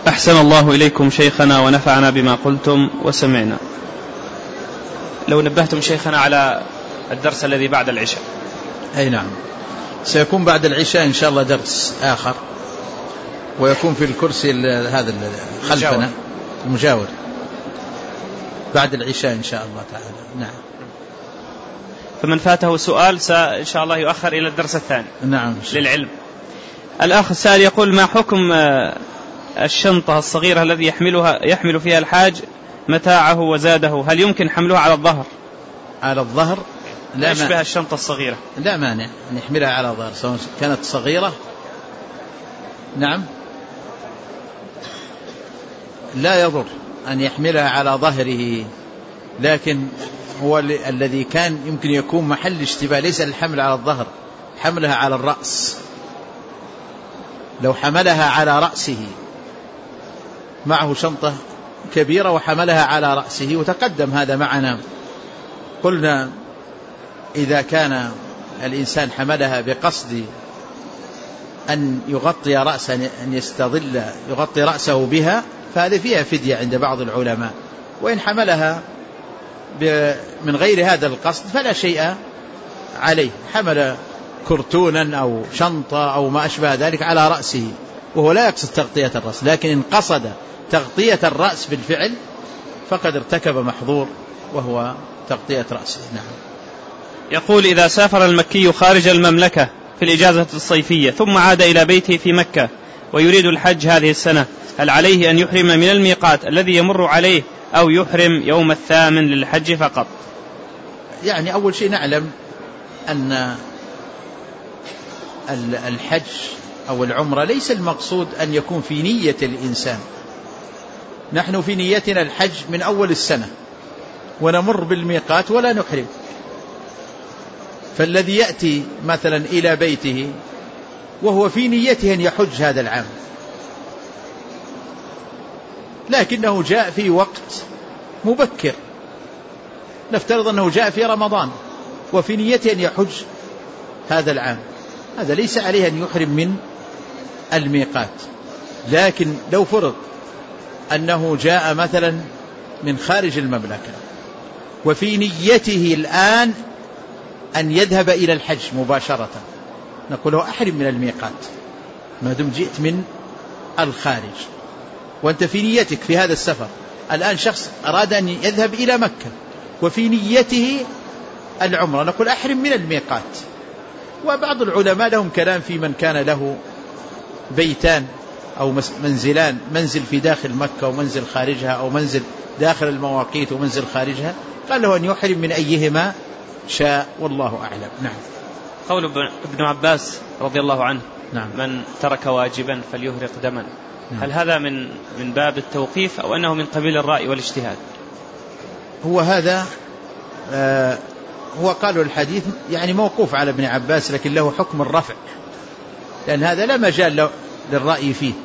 أحسن الله إليكم شيخنا ونفعنا بما قلتم وسمعنا. لو نبهتم شيخنا على الدرس الذي بعد العشاء. أي نعم، سيكون بعد العشاء إن شاء الله درس آخر، ويكون في الكرسي هذا خلفنا المجاور بعد العشاء إن شاء الله تعالى. نعم. فمن فاته سؤال إن شاء الله يؤخر إلى الدرس الثاني. نعم للعلم. الأخ السائل يقول: ما حكم الشنطة الصغيرة الذي يحمل فيها الحاج متاعه وزاده؟ هل يمكن حملها على الظهر؟ على الظهر لا، يشبه الشنطة الصغيرة، لا مانع أن يحملها على الظهر سواء كانت صغيرة. نعم، لا يضر أن يحملها على ظهره، لكن هو الذي كان يمكن يكون محل اشتباه ليس الحمل على الظهر، حملها على الرأس. لو حملها على رأسه، معه شنطة كبيرة وحملها على رأسه، وتقدم هذا معنا، قلنا إذا كان الإنسان حملها بقصد أن يغطي رأسه، أن يستظل يغطي رأسه بها، فهذه فيها فدية عند بعض العلماء. وإن حملها من غير هذا القصد فلا شيء عليه، حمل كرتونا أو شنطة أو ما أشبه ذلك على رأسه وهو لا يقصد تغطية الرأس، لكن إن قصد تغطية الرأس بالفعل فقد ارتكب محظور وهو تغطية رأسه. نعم. يقول: إذا سافر المكي خارج المملكة في الإجازة الصيفية ثم عاد إلى بيته في مكة ويريد الحج هذه السنة، هل عليه أن يحرم من الميقات الذي يمر عليه أو يحرم يوم الثامن للحج فقط؟ يعني أول شيء نعلم أن الحج أو العمرة ليس المقصود أن يكون في نية الإنسان. نحن في نيتنا الحج من أول السنة ونمر بالميقات ولا نحرم. فالذي يأتي مثلا إلى بيته وهو في نيته أن يحج هذا العام، لكنه جاء في وقت مبكر، نفترض أنه جاء في رمضان وفي نيته أن يحج هذا العام، هذا ليس عليه أن يحرم من الميقات. لكن لو فرض أنه جاء مثلا من خارج المملكة وفي نيته الآن أن يذهب إلى الحج مباشرة، نقول له أحرم من الميقات ما دم جئت من الخارج وأنت في نيتك في هذا السفر. الآن شخص أراد أن يذهب إلى مكة وفي نيته العمرة، نقول أحرم من الميقات. وبعض العلماء لهم كلام في من كان له بيتان أو منزلان، منزل في داخل مكة ومنزل خارجها، أو منزل داخل المواقيت ومنزل خارجها، قال له أن يحرم من أيهما شاء، والله أعلم. نعم. قول ابن عباس رضي الله عنه: نعم. من ترك واجبا فليهرق دما. نعم. هل هذا من باب التوقيف أو أنه من قبيل الرأي والاجتهاد؟ هو هذا هو قالوا الحديث يعني موقوف على ابن عباس، لكن له حكم الرفع، لأن هذا لا مجال للرأي فيه،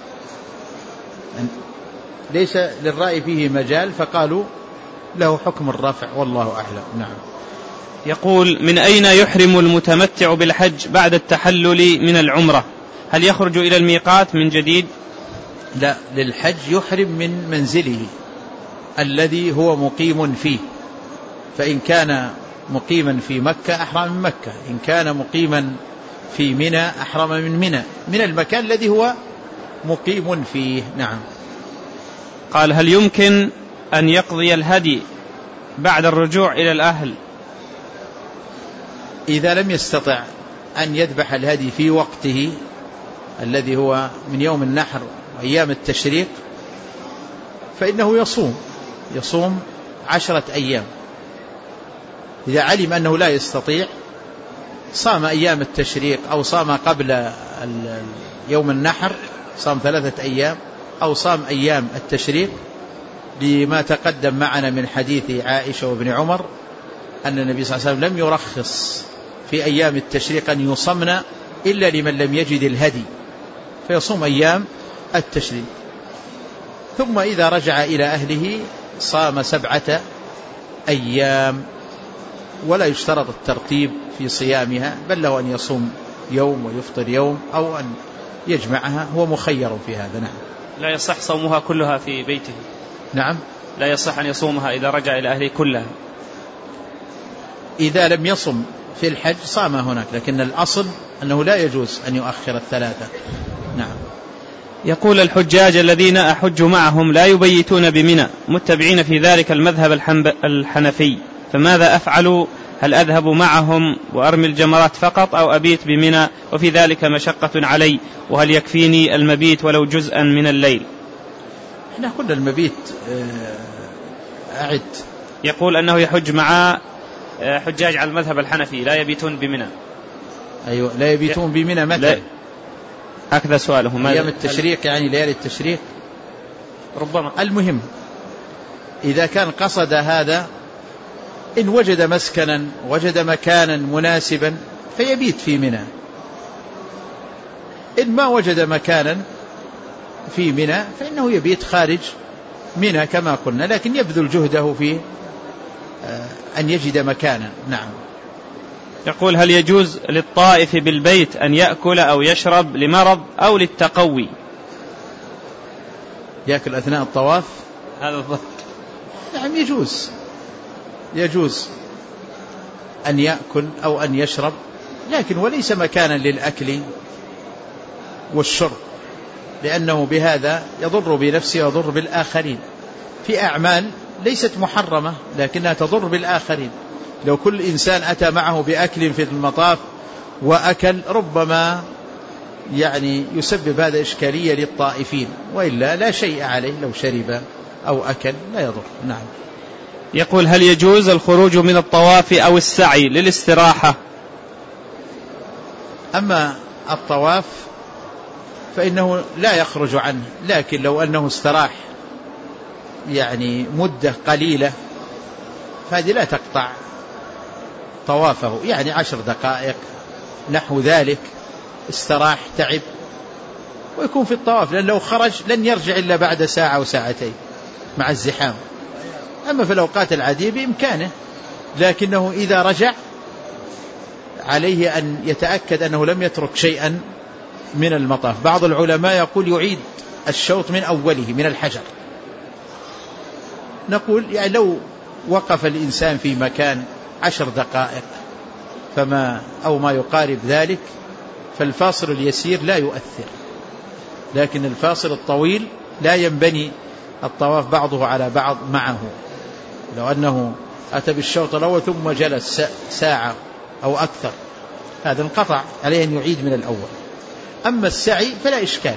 ليس للرأي فيه مجال، فقالوا له حكم الرفع، والله أعلم. نعم. يقول: من أين يحرم المتمتع بالحج بعد التحلل من العمرة؟ هل يخرج إلى الميقات من جديد؟ لا، للحج يحرم من منزله الذي هو مقيم فيه، فإن كان مقيما في مكة أحرم من مكة، إن كان مقيما في منى أحرم من منى، من المكان الذي هو مقيم فيه. نعم. قال: هل يمكن أن يقضي الهدي بعد الرجوع إلى الأهل؟ إذا لم يستطع أن يذبح الهدي في وقته الذي هو من يوم النحر وأيام التشريق فإنه يصوم 10 أيام. إذا علم أنه لا يستطيع صام أيام التشريق، أو صام قبل يوم النحر صام 3 أيام، أو صام أيام التشريق، لما تقدم معنا من حديث عائشة وابن عمر أن النبي صلى الله عليه وسلم لم يرخص في أيام التشريق أن يصمن إلا لمن لم يجد الهدي، فيصوم أيام التشريق. ثم إذا رجع إلى أهله صام 7 أيام، ولا يشترط الترتيب في صيامها، بل له أن يصوم يوم ويفطر يوم، أو أن يجمعها، هو مخير في هذا. نعم. لا يصح صومها كلها في بيته؟ نعم، لا يصح أن يصومها إذا رجع إلى أهله كلها. إذا لم يصم في الحج صام هناك، لكن الأصل أنه لا يجوز أن يؤخر الثلاثة. نعم. يقول الحجاج الذين أحج معهم لا يبيتون بمنى متبعين في ذلك المذهب الحنفي، فماذا أفعل؟ هل أذهب معهم وأرمي الجمرات فقط أو أبيت بمنى وفي ذلك مشقة علي؟ وهل يكفيني المبيت ولو جزءا من الليل؟ احنا قلنا المبيت أعد. يقول أنه يحج مع حجاج على المذهب الحنفي لا يبيتون بمنى. أيوة، لا يبيتون بمنى متى؟ هكذا سؤاله. أيام التشريق يعني ليالي التشريق ربما. المهم إذا كان قصد هذا، إن وجد مسكنا وجد مكانا مناسبا فيبيت في منى، إن ما وجد مكانا في منى فإنه يبيت خارج منى كما قلنا، لكن يبذل جهده في أن يجد مكانا. نعم. يقول هل يجوز للطائف بالبيت أن يأكل أو يشرب لمرض أو للتقوي؟ يأكل أثناء الطواف؟ هذا الضبط. نعم، يجوز أن يأكل أو أن يشرب، لكن وليس مكانا للأكل والشرب، لأنه بهذا يضر بنفسه ويضر بالآخرين في أعمال ليست محرمة لكنها تضر بالآخرين. لو كل إنسان أتى معه بأكل في المطاف وأكل ربما يعني يسبب هذا إشكالية للطائفين، وإلا لا شيء عليه لو شرب أو أكل لا يضر. نعم. يقول هل يجوز الخروج من الطواف أو السعي للاستراحة؟ أما الطواف فإنه لا يخرج عنه، لكن لو أنه استراح يعني مدة قليلة فهذه لا تقطع طوافه، يعني 10 دقائق نحو ذلك، استراح تعب ويكون في الطواف، لأن لو خرج لن يرجع إلا بعد ساعة أو ساعتين مع الزحام. أما في الأوقات العادية بإمكانه، لكنه إذا رجع عليه أن يتأكد أنه لم يترك شيئا من المطاف. بعض العلماء يقول يعيد الشوط من أوله من الحجر. نقول يعني لو وقف الإنسان في مكان 10 دقائق فما أو ما يقارب ذلك فالفاصل اليسير لا يؤثر، لكن الفاصل الطويل لا ينبني الطواف بعضه على بعض معه. لو أنه أتى بالشوط الأول ثم جلس ساعة أو أكثر هذا انقطع، عليه أن يعيد من الأول. أما السعي فلا إشكال،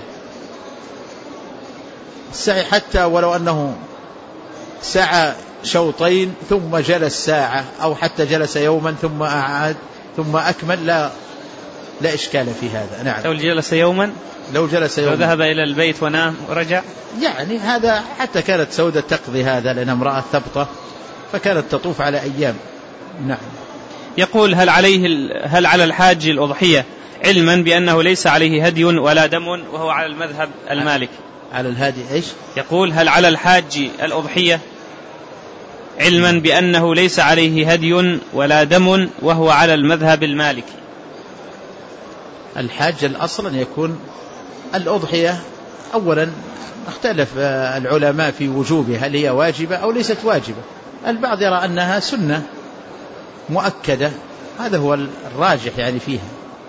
السعي حتى ولو أنه سعى شوطين ثم جلس ساعة أو حتى جلس يوما ثم أعاد ثم أكمل لا إشكال في هذا. نعم. لو جلس يوما لو ذهب إلى البيت ونام ورجع، يعني هذا حتى كانت سودة تقضي هذا لأنها امرأة ثبطة فكانت تطوف على أيام. نعم. يقول هل على الحاج الأضحية علما بأنه ليس عليه هدي ولا دم وهو على المذهب المالكي؟ على الهادي إيش؟ يقول هل على الحاج الأضحية علما بأنه ليس عليه هدي ولا دم وهو على المذهب المالكي؟ الحاج الأصل أن يكون الأضحية أولا اختلف العلماء في وجوبها، هل هي واجبة أو ليست واجبة. البعض يرى أنها سنة مؤكدة، هذا هو الراجح يعني فيها،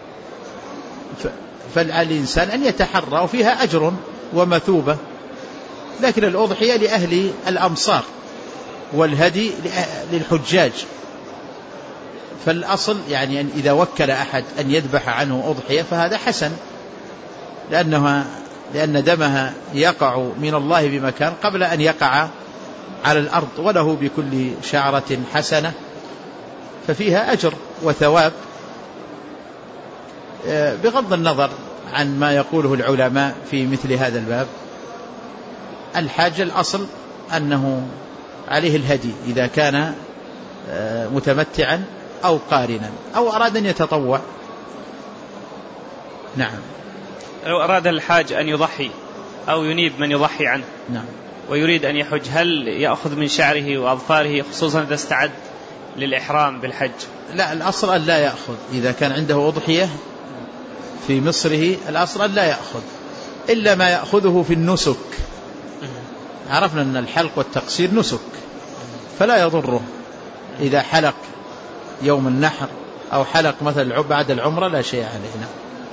فعلى الإنسان أن يتحرى وفيها أجر ومثوبة. لكن الأضحية لأهل الأمصار والهدي للحجاج، فالأصل يعني أن إذا وكل أحد أن يذبح عنه أضحية فهذا حسن، لأن دمها يقع من الله بمكان قبل أن يقع على الأرض، وله بكل شعرة حسنة، ففيها أجر وثواب. بغض النظر عن ما يقوله العلماء في مثل هذا الباب، الحاج الأصل أنه عليه الهدي إذا كان متمتعا أو قارنا أو أراد أن يتطوع. نعم. لو أراد الحاج أن يضحي أو ينيب من يضحي عنه، نعم، ويريد أن يحج، هل يأخذ من شعره وأظفاره خصوصا إذا استعد للإحرام بالحج؟ لا، الأصل أن لا يأخذ. إذا كان عنده أضحية في مصره الأصل أن لا يأخذ، إلا ما يأخذه في النسك. عرفنا أن الحلق والتقصير نسك، فلا يضره إذا حلق يوم النحر أو حلق مثلا بعد العمرة لا شيء علينا.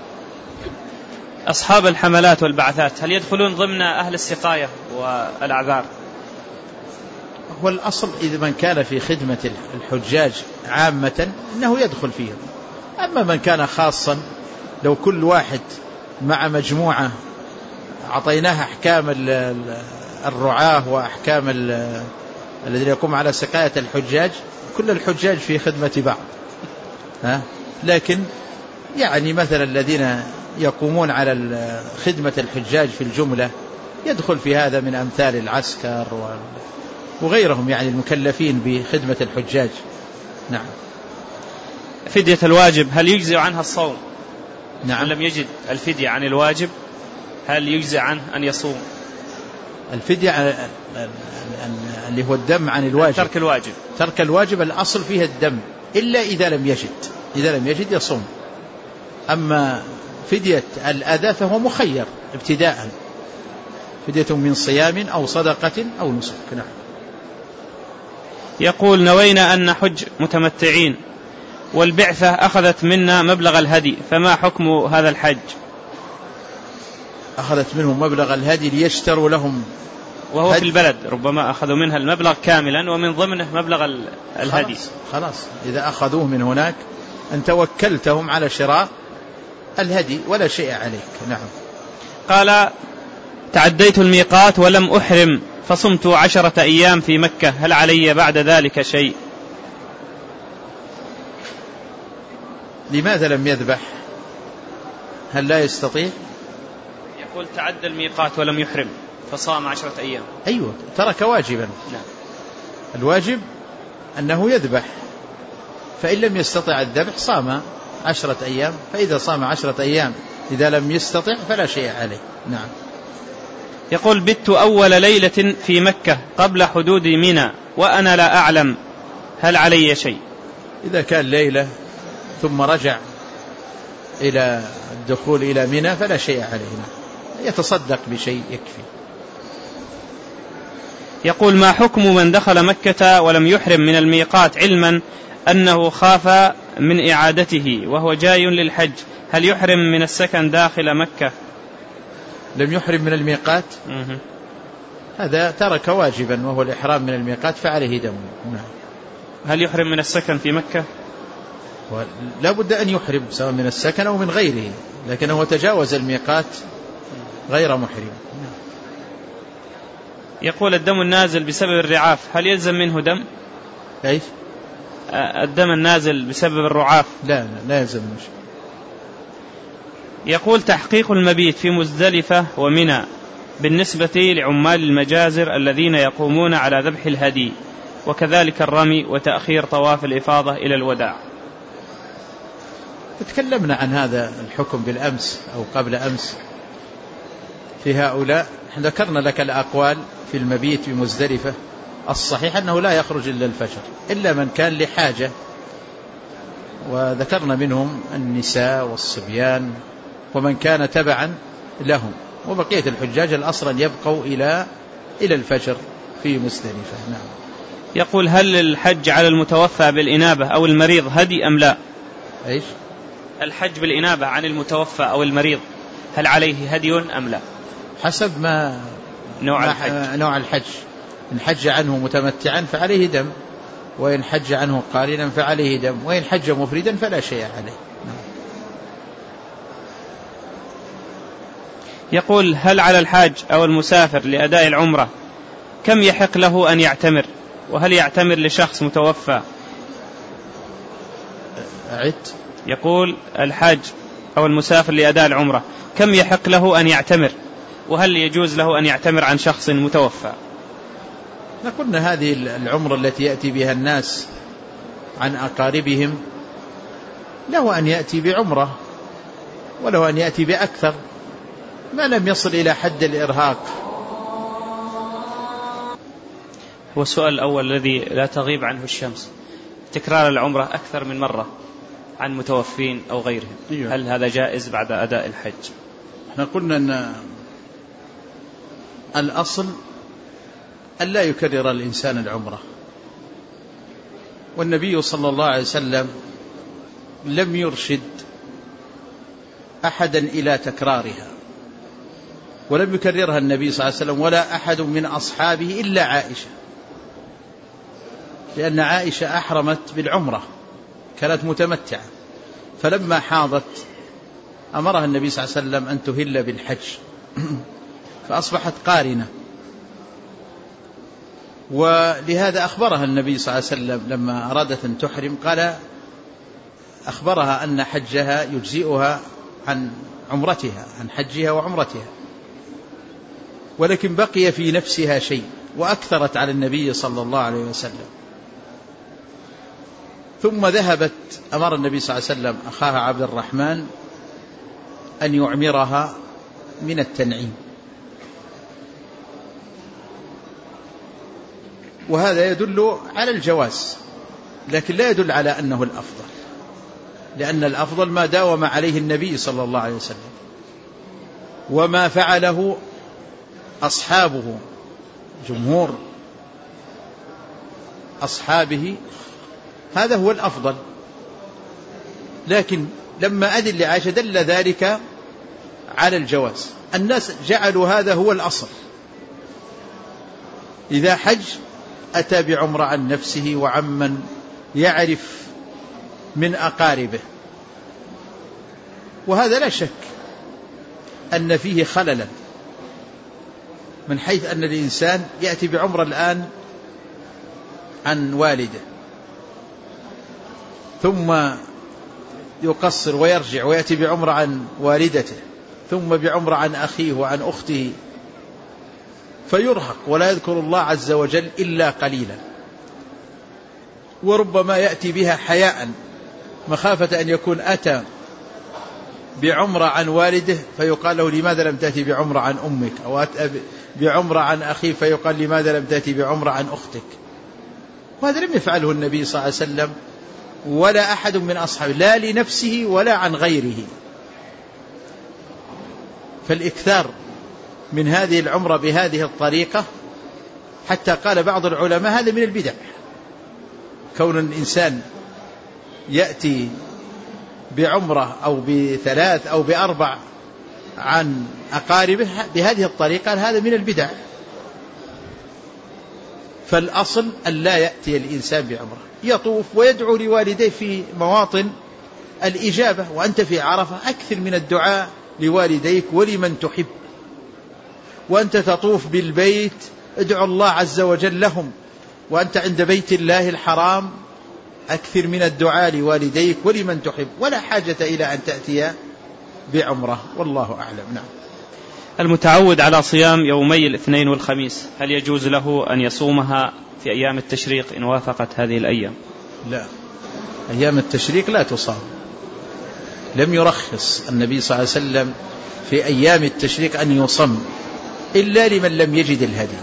أصحاب الحملات والبعثات هل يدخلون ضمن أهل السقاية والأعذار؟ هو الأصل إذا من كان في خدمة الحجاج عامة أنه يدخل فيهم. أما من كان خاصا، لو كل واحد مع مجموعة أعطيناها أحكام الرعاة وأحكام الذين يقوم على سقاية الحجاج، كل الحجاج في خدمة بعض. لكن يعني مثلا الذين يقومون على خدمة الحجاج في الجملة يدخل في هذا من أمثال العسكر وغيرهم، يعني المكلفين بخدمة الحجاج. نعم. فدية الواجب هل يجزئ عنها الصوم؟ نعم. لم يجد الفدية عن الواجب هل يجزئ عنه أن يصوم؟ الفدية اللي هو الدم عن الواجب، ترك الواجب الأصل فيها الدم، إلا إذا لم يجد يصوم. أما فدية الأذى فهو مخير ابتداء، فدية من صيام أو صدقة أو نسك. نعم. يقول نوينا أن نحج متمتعين والبعثة أخذت منا مبلغ الهدي، فما حكم هذا الحج؟ أخذت منهم مبلغ الهدي ليشتروا لهم، وهو في البلد ربما أخذوا منها المبلغ كاملا ومن ضمنه مبلغ الهدي. خلاص إذا أخذوه من هناك أن توكلتهم على شراء الهدي ولا شيء عليك. نعم. قال تعديت الميقات ولم أحرم فصمت 10 أيام في مكة، هل علي بعد ذلك شيء؟ لماذا لم يذبح؟ هل لا يستطيع؟ يقول تعدى الميقات ولم يحرم فصام 10 أيام. أيوة، ترك واجبا. نعم. الواجب أنه يذبح، فإن لم يستطع الذبح صام 10 أيام، فإذا صام 10 أيام إذا لم يستطع فلا شيء عليه. نعم. يقول بت أول ليلة في مكة قبل حدود منى وأنا لا أعلم، هل علي شيء؟ إذا كان ليلة ثم رجع إلى الدخول إلى منى فلا شيء عليه، يتصدق بشيء يكفي. يقول ما حكم من دخل مكة ولم يحرم من الميقات علما أنه خاف من إعادته وهو جاي للحج، هل يحرم من السكن داخل مكة؟ لم يحرم من الميقات، هذا ترك واجبا وهو الإحرام من الميقات فعليه دم. هل يحرم من السكن في مكة؟ لا بد أن يحرم سواء من السكن أو من غيره، لكنه تجاوز الميقات غير محرم. يقول الدم النازل بسبب الرعاف هل يلزم منه دم؟ ايش؟ الدم النازل بسبب الرعاف لا يلزم منه. يقول تحقيق المبيت في مزدلفة ومنى بالنسبة لعمال المجازر الذين يقومون على ذبح الهدي، وكذلك الرمي وتأخير طواف الإفاضة إلى الوداع. تكلمنا عن هذا الحكم بالأمس أو قبل أمس في هؤلاء. ذكرنا لك الأقوال في المبيت في مزدلفة. الصحيح أنه لا يخرج إلا الفجر إلا من كان لحاجة، وذكرنا منهم النساء والصبيان ومن كان تبعا لهم، وبقية الحجاج الأصل أن يبقوا إلى الفجر في مزدلفة. نعم. يقول هل الحج على المتوفى بالإنابة أو المريض هدي أم لا؟ إيش؟ الحج بالإنابة عن المتوفى أو المريض هل عليه هدي أم لا؟ حسب ما نوع الحج. إن حج عنه متمتعا فعليه دم، وإن حج عنه قارنا فعليه دم، وإن حج مفردا فلا شيء عليه. يقول هل على الحاج أو المسافر لأداء العمرة كم يحق له أن يعتمر، وهل يعتمر لشخص متوفى؟ يقول الحاج أو المسافر لأداء العمرة كم يحق له أن يعتمر، وهل يجوز له أن يعتمر عن شخص متوفى؟ قلنا هذه العمرة التي يأتي بها الناس عن أقاربهم له أن يأتي بعمرة وله أن يأتي بأكثر ما لم يصل إلى حد الإرهاق. والسؤال الأول الذي لا تغيب عنه الشمس، تكرار العمرة أكثر من مرة عن متوفين أو غيرهم، هل هذا جائز بعد أداء الحج؟ احنا قلنا أن الأصل أن لا يكرر الإنسان العمرة، والنبي صلى الله عليه وسلم لم يرشد أحدا إلى تكرارها، ولم يكررها النبي صلى الله عليه وسلم ولا أحد من أصحابه إلا عائشة، لأن عائشة أحرمت بالعمرة، كانت متمتعة، فلما حاضت أمرها النبي صلى الله عليه وسلم أن تهل بالحج فأصبحت قارنة. ولهذا أخبرها النبي صلى الله عليه وسلم لما أرادت أن تحرم، قال أخبرها أن حجها يجزئها عن عمرتها، عن حجها وعمرتها، ولكن بقي في نفسها شيء وأكثرت على النبي صلى الله عليه وسلم. ثم ذهبت، أمر النبي صلى الله عليه وسلم أخاها عبد الرحمن أن يعمرها من التنعيم، وهذا يدل على الجواز، لكن لا يدل على أنه الأفضل، لأن الأفضل ما داوم عليه النبي صلى الله عليه وسلم وما فعله أصحابه، جمهور أصحابه، هذا هو الأفضل. لكن لما أذن لعائشة دل ذلك على الجواز، الناس جعلوا هذا هو الأصل، إذا حج أتى بعمرة عن نفسه وعمن يعرف من أقاربه، وهذا لا شك أن فيه خللا، من حيث أن الإنسان يأتي بعمرة الآن عن والده ثم يقصر ويرجع ويأتي بعمرة عن والدته ثم بعمرة عن أخيه وعن أخته، فيرهق ولا يذكر الله عز وجل إلا قليلا، وربما يأتي بها حياء مخافة أن يكون أتى بعمرة عن والده فيقال له لماذا لم تأتي بعمرة عن أمك، أو أتى بعمرة عن أخيه فيقال لماذا لم تأتي بعمرة عن أختك. وهذا لم يفعله النبي صلى الله عليه وسلم ولا أحد من أصحابه، لا لنفسه ولا عن غيره. فالإكثار من هذه العمرة بهذه الطريقة، حتى قال بعض العلماء هذا من البدع، كون الإنسان يأتي بعمرة أو بثلاث أو بأربع عن أقاربه بهذه الطريقة، هذا من البدع. فالأصل أن لا يأتي الإنسان بعمرة، يطوف ويدعو لوالديه في مواطن الإجابة، وأنت في عرفة أكثر من الدعاء لوالديك ولمن تحب، وأنت تطوف بالبيت ادعو الله عز وجل لهم، وأنت عند بيت الله الحرام أكثر من الدعاء لوالديك ولمن تحب، ولا حاجة إلى أن تأتي بعمرة، والله أعلم. نعم. المتعود على صيام يومي الاثنين والخميس، هل يجوز له أن يصومها في أيام التشريق إن وافقت هذه الأيام؟ لا، أيام التشريق لا تصام، لم يرخص النبي صلى الله عليه وسلم في أيام التشريق أن يصم إلا لمن لم يجد الهدي.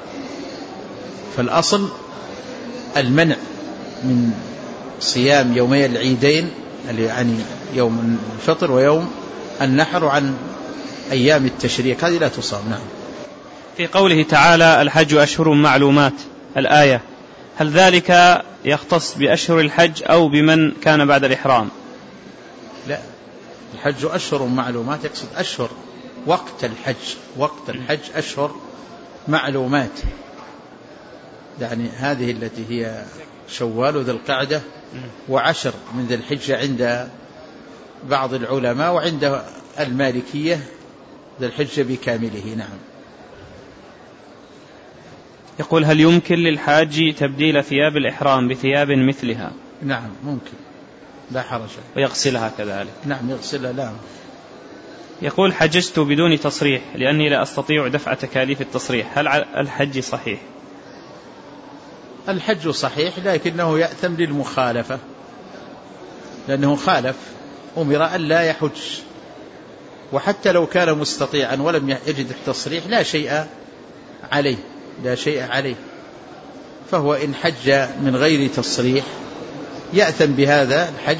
فالأصل المنع من صيام يومي العيدين، يعني يوم الفطر ويوم النحر، عن أيام التشريق هذه لا تصام. نعم. في قوله تعالى الحج أشهر معلومات الآية، هل ذلك يختص بأشهر الحج أو بمن كان بعد الإحرام؟ لا، الحج أشهر معلومات، يقصد أشهر وقت الحج، وقت الحج أشهر معلومات، يعني هذه التي هي شوال وذي القعدة وعشر من ذي الحجة عند بعض العلماء، وعند المالكية ذي الحجة بكامله. نعم. يقول هل يمكن للحاج تبديل ثياب الإحرام بثياب مثلها؟ نعم ممكن، لا حرج. ويغسلها كذلك؟ نعم يغسلها. لا. يقول حججت بدون تصريح لأني لا أستطيع دفع تكاليف التصريح، هل الحج صحيح؟ الحج صحيح، لكنه يأثم للمخالفة، لأنه خالف، أمر أن لا يحج، وحتى لو كان مستطيعا ولم يجد التصريح لا شيء عليه، لا شيء عليه، فهو إن حج من غير تصريح يأثم بهذا الحج،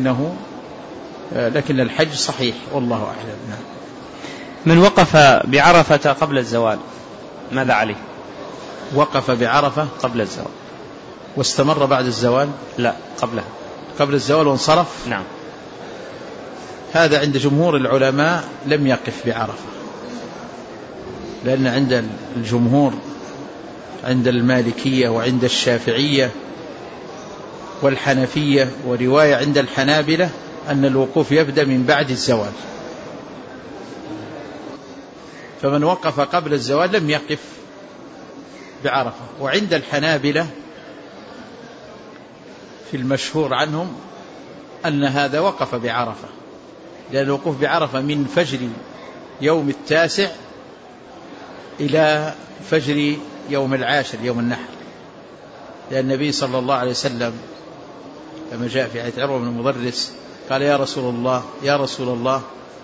لكن الحج صحيح، والله أعلم. من وقف بعرفة قبل الزوال ماذا عليه؟ وقف بعرفة قبل الزوال واستمر بعد الزوال؟ لا، قبلها، قبل الزوال وانصرف. نعم. هذا عند جمهور العلماء لم يقف بعرفة، لأن عند الجمهور، عند المالكية وعند الشافعية والحنفية ورواية عند الحنابلة أن الوقوف يبدأ من بعد الزوال، فمن وقف قبل الزوال لم يقف بعرفة. وعند الحنابلة في المشهور عنهم أن هذا وقف بعرفة، لأن الوقوف بعرفة من فجر يوم 9 إلى فجر يوم 10 يوم النحر، لأن النبي صلى الله عليه وسلم لما جاء في حديث عروة بن المضرس قال يا رسول الله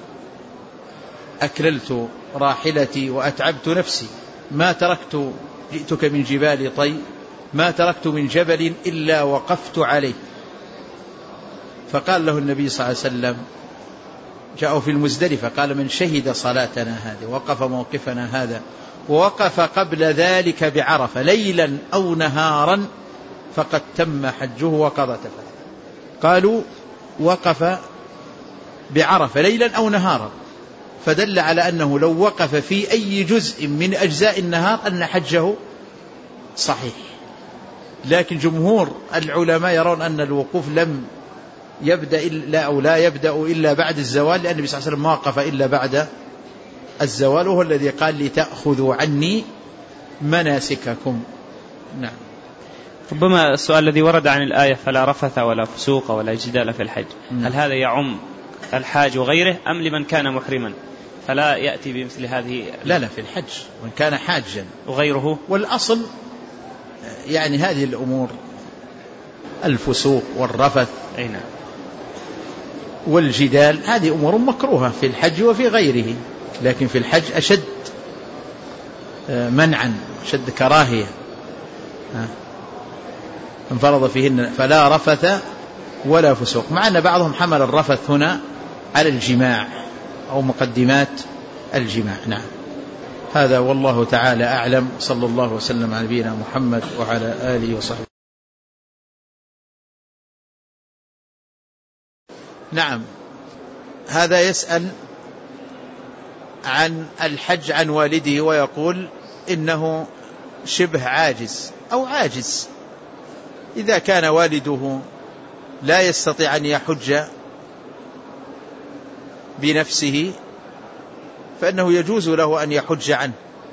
أكللت راحلتي وأتعبت نفسي، ما تركت، جئتك من جبال طي، ما تركت من جبل إلا وقفت عليه. فقال له النبي صلى الله عليه وسلم، جاءوا في المزدلفة، قال من شهد صلاتنا هذه وقف موقفنا هذا ووقف قبل ذلك بعرفة ليلا أو نهارا فقد تم حجه وقضى تفثه. قالوا وقف بعرفة ليلا أو نهارا، فدل على أنه لو وقف في أي جزء من أجزاء النهار أن حجه صحيح. لكن جمهور العلماء يرون أن الوقوف لم يبدأ إلا أو لا يبدأ إلا بعد الزوال، لأن النبي صلى الله عليه وسلم ما وقف إلا بعد الزوال، وهو الذي قال لتأخذوا عني مناسككم. نعم. ربما السؤال الذي ورد عن الآية فلا رفث ولا فسوق ولا جدال في الحج، هل هذا يعم الحاج وغيره أم لمن كان محرما فلا يأتي بمثل هذه؟ لا في الحج من كان حاجا وغيره. والأصل يعني هذه الأمور الفسوق والرفث والجدال هذه أمور مكروهة في الحج وفي غيره، لكن في الحج أشد منعا، أشد كراهية. انفرض فيهن فلا رفث ولا فسوق، مع أن بعضهم حمل الرفث هنا على الجماع أو مقدمات الجماع. نعم. هذا والله تعالى أعلم، صلى الله وسلم على نبينا محمد وعلى آله وصحبه. نعم. هذا يسأل عن الحج عن والده ويقول إنه شبه عاجز أو عاجز. إذا كان والده لا يستطيع أن يحج بنفسه فإنه يجوز له أن يحج عنه.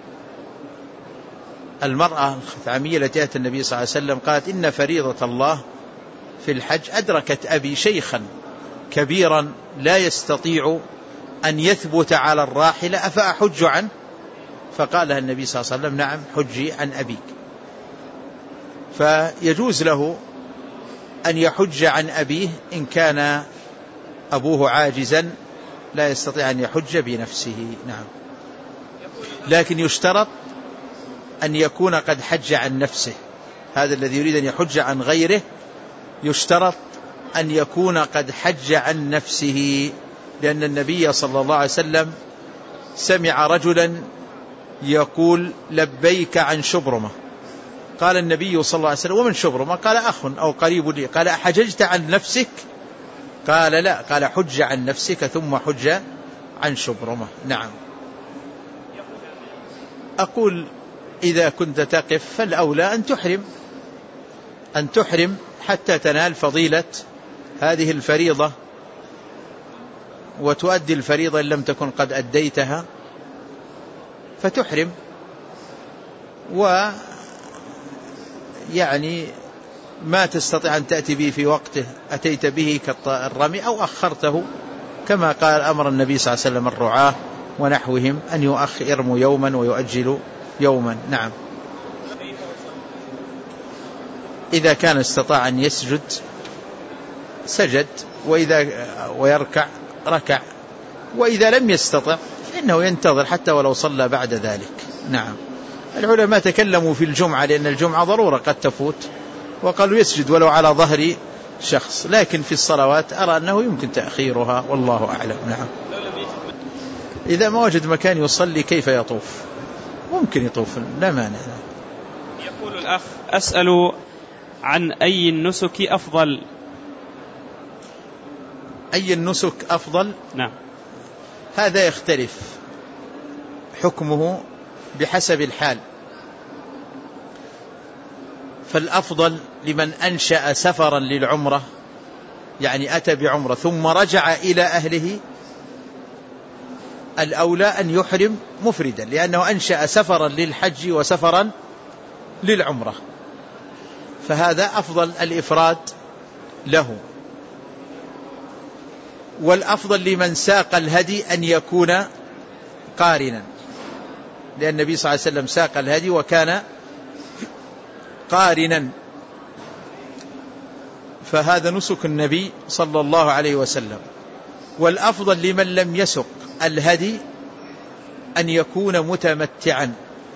المرأة الخثعمية التي أتت النبي صلى الله عليه وسلم قالت إن فريضة الله في الحج أدركت أبي شيخا كبيرا لا يستطيع أن يثبت على الراحلة أفأحج عنه؟ فقال لها النبي صلى الله عليه وسلم نعم حجي عن أبيك. فيجوز له أن يحج عن أبيه إن كان أبوه عاجزا لا يستطيع أن يحج بنفسه. نعم. لكن يشترط أن يكون قد حج عن نفسه. هذا الذي يريد أن يحج عن غيره يشترط أن يكون قد حج عن نفسه، لأن النبي صلى الله عليه وسلم سمع رجلا يقول لبيك عن شبرمة. قال النبي صلى الله عليه وسلم ومن شبرمة؟ قال أخ أو قريب لي. قال أحججت عن نفسك؟ قال لا. قال حج عن نفسك ثم حج عن شبرمة. نعم. أقول إذا كنت تقف فالأولى أن تحرم حتى تنال فضيلة هذه الفريضة وتؤدي الفريضة إن لم تكن قد أديتها فتحرم، ويعني ما تستطيع أن تأتي به في وقته أتيت به كالرمي أو أخرته، كما قال أمر النبي صلى الله عليه وسلم الرعاة ونحوهم أن يرموا يوما ويؤجلوا يوما. نعم. إذا كان استطاع أن يسجد سجد، ويركع ركع، وإذا لم يستطع فإنه ينتظر حتى ولو صلى بعد ذلك. نعم. العلماء تكلموا في الجمعة لأن الجمعة ضرورة قد تفوت وقالوا يسجد ولو على ظهر شخص، لكن في الصلوات أرى أنه يمكن تأخيرها والله أعلم. نعم. إذا ما وجد مكان يصلي كيف يطوف؟ ممكن يطوف لا مانع. يقول الأخ: أسأل عن أي النسك أفضل؟ أي النسك أفضل؟ نعم. هذا يختلف حكمه بحسب الحال. فالأفضل لمن أنشأ سفرا للعمرة، يعني أتى بعمرة ثم رجع إلى أهله، الأولى أن يحرم مفردا، لأنه أنشأ سفرا للحج وسفرا للعمرة، فهذا أفضل الإفراد له. والأفضل لمن ساق الهدي أن يكون قارنا، لأن النبي صلى الله عليه وسلم ساق الهدي وكان قارنا، فهذا نسك النبي صلى الله عليه وسلم. والأفضل لمن لم يسق الهدي أن يكون متمتعا،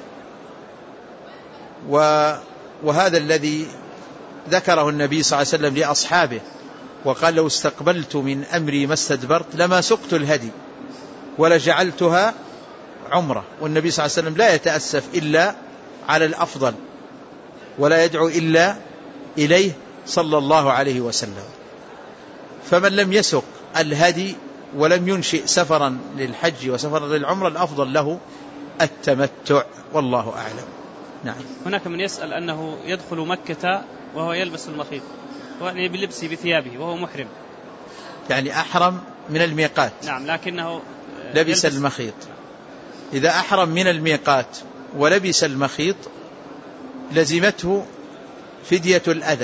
وهذا الذي ذكره النبي صلى الله عليه وسلم لأصحابه، وقال: لو استقبلت من أمري ما استدبرت لما سقت الهدي ولجعلتها عمرة. والنبي صلى الله عليه وسلم لا يتأسف إلا على الأفضل ولا يدعو إلا إليه صلى الله عليه وسلم. فمن لم يسق الهدي ولم ينشئ سفرا للحج وسفرا للعمرة الأفضل له التمتع، والله أعلم. نعم. هناك من يسأل أنه يدخل مكة وهو يلبس المخيط، يعني بلبسه بثيابه وهو محرم، يعني أحرم من الميقات. نعم، لكنه لبس المخيط. إذا أحرم من الميقات ولبس المخيط لزمته فدية الأذى،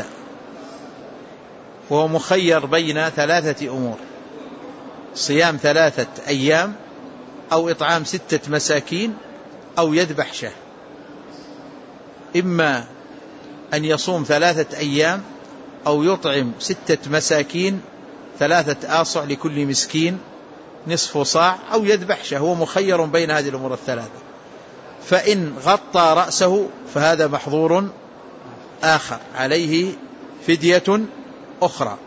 وهو مخير بين 3 أمور: صيام 3 أيام، أو إطعام 6 مساكين، أو يذبح شاه. إما أن يصوم 3 أيام، أو يطعم 6 مساكين 3 آصع لكل مسكين نصف صاع، أو يذبح شاه. هو مخير بين هذه الأمور ال3. فإن غطى رأسه فهذا محظور آخر، عليه فدية أخرى.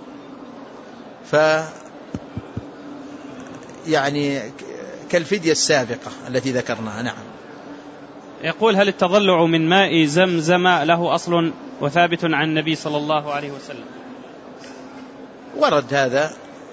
يعني كالفدية السابقة التي ذكرناها. نعم. يقول: هل التضلع من ماء زمزم له أصل وثابت عن النبي صلى الله عليه وسلم؟ ورد هذا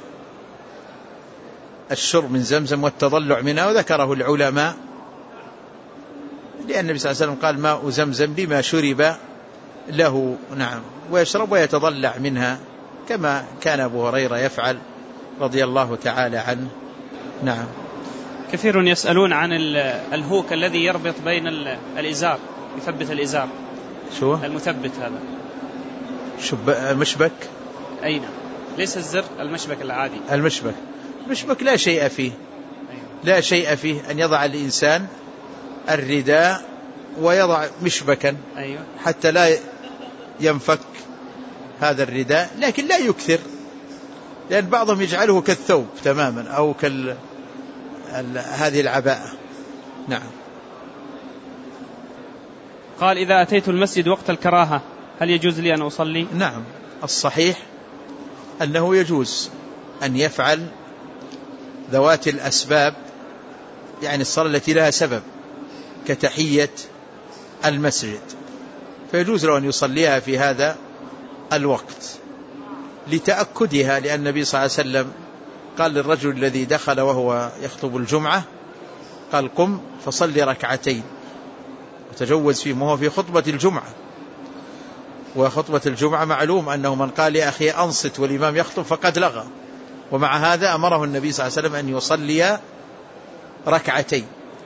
الشرب من زمزم والتضلع منها، وذكره العلماء، لأن النبي صلى الله عليه وسلم قال: ماء زمزم لما شرب له. نعم. ويشرب ويتضلع منها كما كان أبو هريرة يفعل رضي الله تعالى عنه. نعم. كثير يسألون عن الهوك الذي يربط بين الإزار، يثبت الإزار. شو المثبت هذا؟ مشبك. أين؟ ليس الزر، المشبك العادي. المشبك لا شيء فيه. لا شيء فيه أن يضع الإنسان الرداء ويضع مشبكا حتى لا ينفك هذا الرداء، لكن لا يكثر، لأن بعضهم يجعله كالثوب تماما، أو هذه العباءة. نعم. قال: إذا أتيت المسجد وقت الكراهة هل يجوز لي أن أصلي؟ نعم، الصحيح أنه يجوز أن يفعل ذوات الأسباب، يعني الصلاة التي لها سبب كتحية المسجد، فيجوز له أن يصليها في هذا الوقت لتأكدها، لأن النبي صلى الله عليه وسلم قال للرجل الذي دخل وهو يخطب الجمعة، قال: قم فصلي 2 وتجوز فيه، وهو في خطبة الجمعة، وخطبة الجمعة معلوم أنه من قال يا أخي أنصت والإمام يخطب فقد لغى، ومع هذا أمره النبي صلى الله عليه وسلم أن يصلي 2.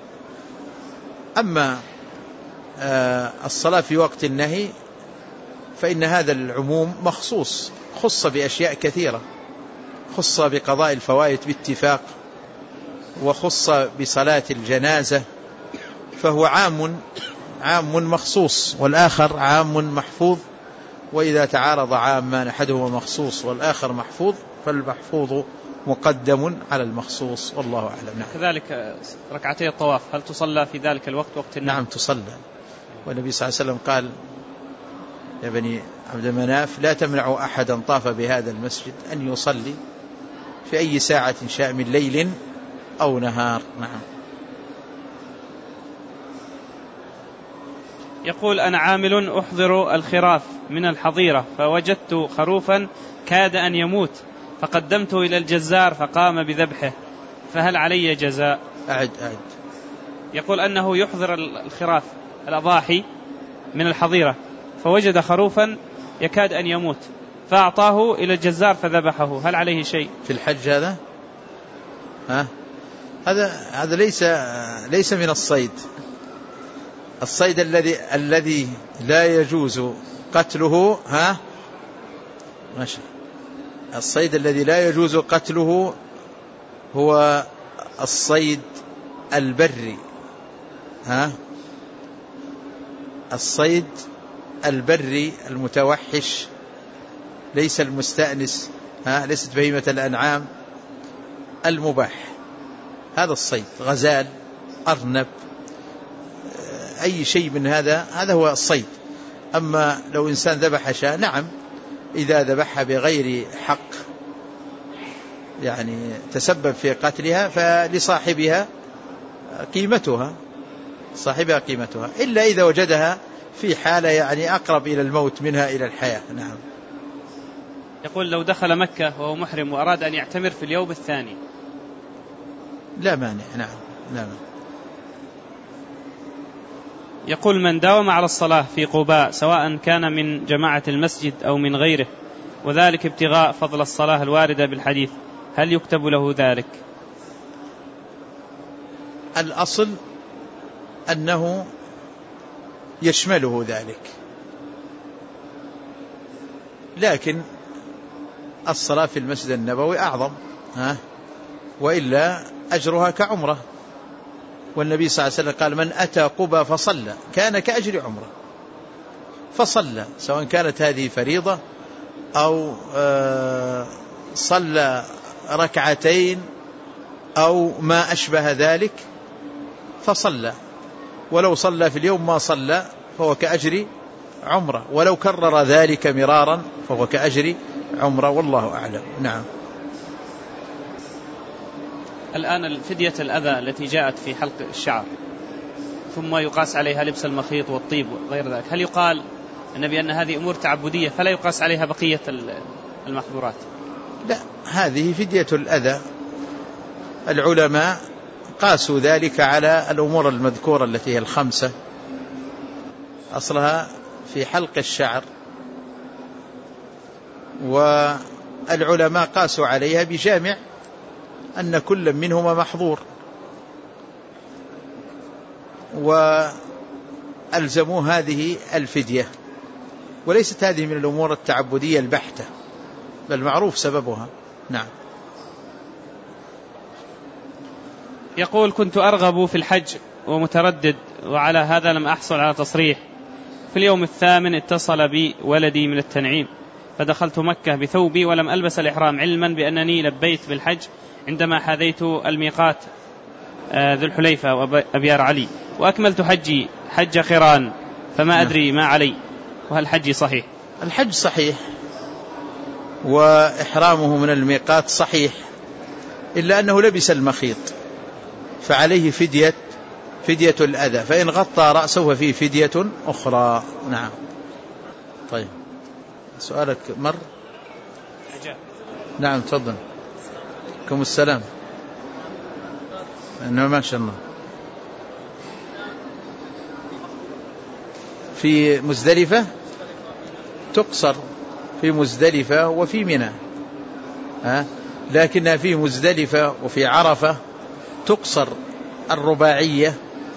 أما الصلاة في وقت النهي فإن هذا العموم مخصوص، خص بأشياء كثيرة، خص بقضاء الفوائد باتفاق، وخص بصلاة الجنازة، فهو عام مخصوص، والآخر عام محفوظ. وإذا تعارض عامان أحدهما مخصوص والآخر محفوظ فالمحفوظ مقدم على المخصوص، والله أعلم. نعم. كذلك 2 الطواف هل تصلى في ذلك الوقت وقت النهي؟ نعم تصلى، والنبي صلى الله عليه وسلم قال: يا بني عبد مناف لا تمنعوا أحدا طاف بهذا المسجد أن يصلي في أي ساعة شاء من ليل أو نهار. نعم. يقول أنا عامل أحضر الخراف من الحظيرة فوجدت خروفا كاد أن يموت فقدمته إلى الجزار فقام بذبحه، فهل علي جزاء؟ أعد. يقول أنه يحضر الخراف الأضاحي من الحظيرة فوجد خروفا يكاد أن يموت فأعطاه إلى الجزار فذبحه، هل عليه شيء؟ في الحج هذا؟ هذا ليس من الصيد. الصيد الذي لا يجوز قتله ماشي. الصيد الذي لا يجوز قتله هو الصيد البري. الصيد البري المتوحش، ليس المستأنس، ليست بهيمة الأنعام، المباح. هذا الصيد، غزال، أرنب، أي شيء من هذا هو الصيد. أما لو إنسان ذبح شاة، نعم، إذا ذبحها بغير حق يعني تسبب في قتلها فلصاحبها قيمتها، إلا إذا وجدها في حالة يعني أقرب إلى الموت منها إلى الحياة. نعم. يقول لو دخل مكة وهو محرم وأراد أن يعتمر في اليوم الثاني لا مانع. نعم لا مانع. يقول من داوم على الصلاة في قباء سواء كان من جماعة المسجد أو من غيره وذلك ابتغاء فضل الصلاة الواردة بالحديث، هل يكتب له ذلك؟ الأصل أنه يشمله ذلك، لكن الصلاة في المسجد النبوي أعظم، وإلا أجرها كعمرة، والنبي صلى الله عليه وسلم قال من أتى قبى فصلى كان كأجر عمرة، فصلى سواء كانت هذه فريضة أو صلى ركعتين أو ما أشبه ذلك فصلى، ولو صلى في اليوم ما صلى فهو كأجر عمرة، ولو كرر ذلك مرارا فهو كأجر عمرة، والله أعلم. نعم. الآن فدية الأذى التي جاءت في حلق الشعر ثم يقاس عليها لبس المخيط والطيب وغير ذلك، هل يقال النبي أن هذه أمور تعبدية فلا يقاس عليها بقية المحظورات؟ لا، هذه فدية الأذى، العلماء قاسوا ذلك على الأمور المذكورة التي هي الخمسة، أصلها في حلق الشعر، والعلماء قاسوا عليها بجامع أن كل منهما محظور، وألزموا هذه الفدية، وليست هذه من الأمور التعبدية البحتة، بل معروف سببها. نعم. يقول كنت أرغب في الحج ومتردد، وعلى هذا لم أحصل على تصريح. في اليوم الثامن اتصل بي ولدي من التنعيم فدخلت مكة بثوبي ولم ألبس الإحرام، علما بأنني لبيت بالحج عندما حاذيت الميقات ذو الحليفة وأبيار علي، وأكملت حجي حج قران، فما أدري ما علي، وهل حجي صحيح؟ الحج صحيح وإحرامه من الميقات صحيح، إلا أنه لبس المخيط فعليه فدية الأذى، فإن غطى رأسه فيه فدية أخرى. نعم. طيب سؤالك مر؟ نعم تفضل. عليكم السلام. ما شاء الله. في مزدلفة تقصر، في مزدلفة وفي منى، لكنها في مزدلفة وفي عرفة تقصر الرباعية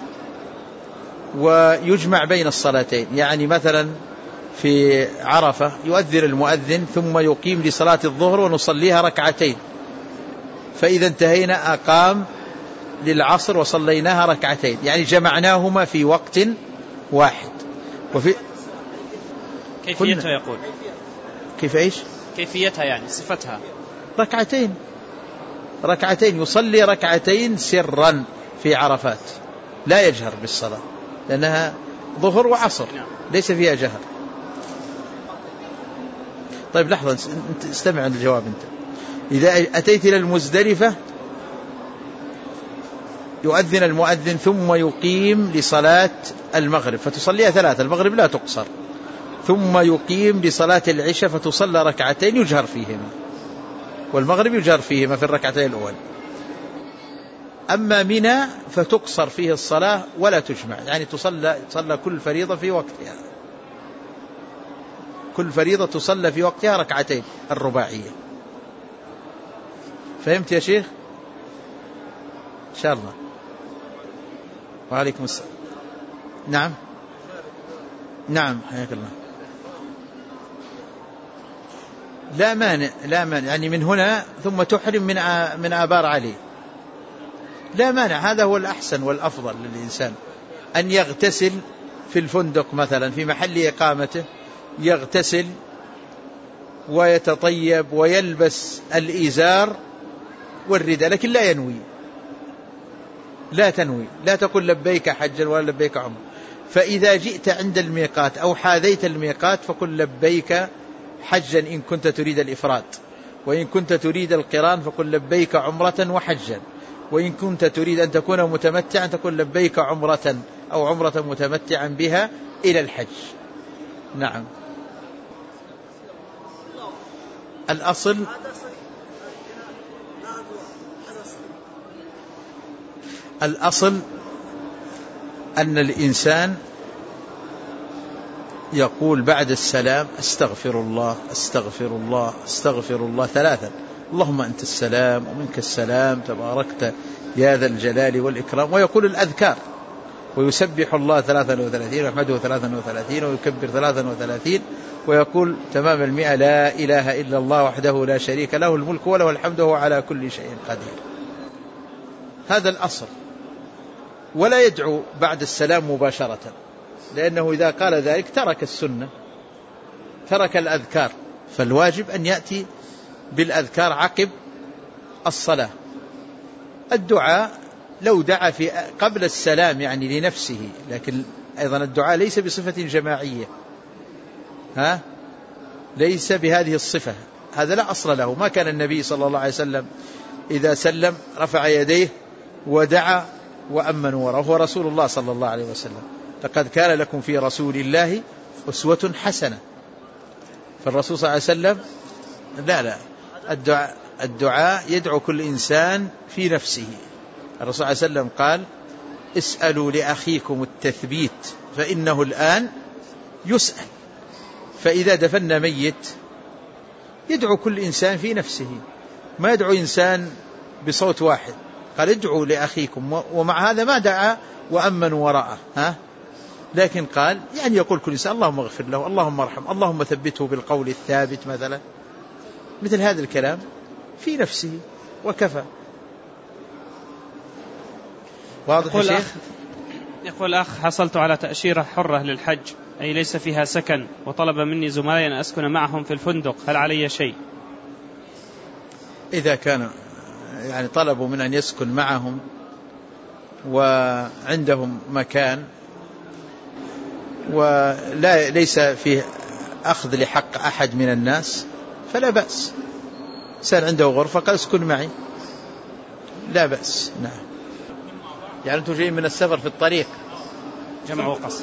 ويجمع بين الصلاتين، يعني مثلا في عرفة يؤذن المؤذن ثم يقيم لصلاة الظهر ونصليها ركعتين، فإذا انتهينا أقام للعصر وصليناها ركعتين، يعني جمعناهما في وقت واحد. وفي كيفيتها يقول كيف إيش؟ كيفيتها يعني صفتها ركعتين يصلي ركعتين سرا في عرفات، لا يجهر بالصلاة لأنها ظهر وعصر ليس فيها جهر. طيب لحظة استمع الجواب. أنت إذا أتيت إلى المزدلفة يؤذن المؤذن ثم يقيم لصلاة المغرب فتصليها 3، المغرب لا تقصر، ثم يقيم لصلاة العشاء فتصلى ركعتين يجهر فيهما، والمغرب يجهر فيهما في الركعتين الأول. أما منى فتقصر فيه الصلاة ولا تجمع، يعني تصلى كل فريضة في وقتها، كل فريضة تصلى في وقتها ركعتين الرباعية. فهمت يا شيخ؟ إن شاء الله. وعليكم السلام. نعم نعم حياك الله. لا مانع، لا مانع، يعني من هنا ثم تحرم من آبار علي، لا مانع، هذا هو الأحسن والأفضل للإنسان، أن يغتسل في الفندق مثلا في محل إقامته، يغتسل ويتطيب ويلبس الإزار والرداء، لكن لا ينوي، لا تنوي، لا تقول لبيك حجا ولا لبيك عمر. فإذا جئت عند الميقات أو حاذيت الميقات فقل لبيك حجا إن كنت تريد الإفراد، وإن كنت تريد القران فقل لبيك عمرة وحجا، وإن كنت تريد أن تكون متمتعا تقول لبيك عمرة أو عمرة متمتعا بها إلى الحج. نعم. الأصل أن الإنسان يقول بعد السلام استغفر الله استغفر الله استغفر الله 3، اللهم أنت السلام ومنك السلام تباركت يا ذا الجلال والإكرام، ويقول الأذكار، ويسبح الله 33 ويحمده 33 ويكبر 33 ويقول تمام 100 لا إله إلا الله وحده لا شريك له الملك وله الحمد وهو على كل شيء قدير. هذا الأصل. ولا يدعو بعد السلام مباشرة، لأنه إذا قال ذلك ترك السنة، ترك الأذكار، فالواجب أن يأتي بالأذكار عقب الصلاة. الدعاء لو دعا في قبل السلام يعني لنفسه، لكن أيضا الدعاء ليس بصفة جماعية، ليس بهذه الصفة، هذا لا أصل له. ما كان النبي صلى الله عليه وسلم إذا سلم رفع يديه ودعا وأمن وراءه، هو رسول الله صلى الله عليه وسلم. لقد كان لكم في رسول الله أسوة حسنة. فالرسول صلى الله عليه وسلم لا الدعاء يدعو كل إنسان في نفسه. الرسول صلى الله عليه وسلم قال اسألوا لأخيكم التثبيت فإنه الآن يسأل. فإذا دفن ميت يدعو كل إنسان في نفسه، ما يدعو إنسان بصوت واحد. قال ادعوا لأخيكم، ومع هذا ما دعا وأمن وراءه، لكن قال يعني يقول كل إنسان اللهم اغفر له، اللهم ارحم، اللهم ثبته بالقول الثابت مثلا، مثل هذا الكلام في نفسه وكفى. واضح يا شيخ؟ يقول أخ حصلت على تأشيرة حرة للحج، أي ليس فيها سكن، وطلب مني زملائي أن أسكن معهم في الفندق، هل علي شيء؟ إذا كان يعني طلبوا من أن يسكن معهم وعندهم مكان وليس فيه أخذ لحق أحد من الناس فلا بأس. إنسان عنده غرفة قال اسكن معي، لا بأس. نعم. يعني أنتم جايين من السفر في الطريق جمع وقصر،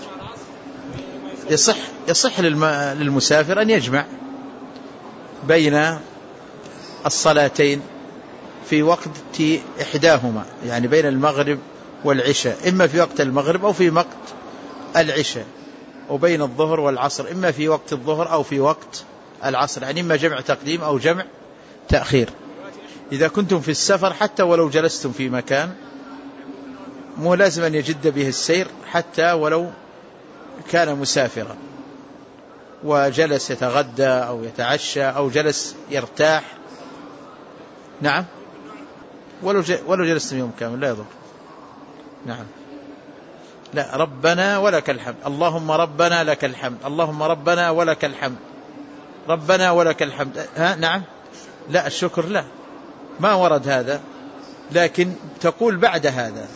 يصح للمسافر أن يجمع بين الصلاتين في وقت إحداهما، يعني بين المغرب والعشاء، إما في وقت المغرب أو في وقت العشاء، وبين الظهر والعصر إما في وقت الظهر أو في وقت العصر، يعني إما جمع تقديم أو جمع تأخير. إذا كنتم في السفر حتى ولو جلستم في مكان مو لازم أن يجد به السير، حتى ولو كان مسافرا وجلس يتغدى أو يتعشى أو جلس يرتاح. نعم، ولو جلست يوم كامل لا يضر. نعم. لا، ربنا ولك الحمد، اللهم ربنا لك الحمد، اللهم ربنا ولك الحمد، ربنا ولك الحمد. نعم. لا، الشكر لا، ما ورد هذا، لكن تقول بعد هذا،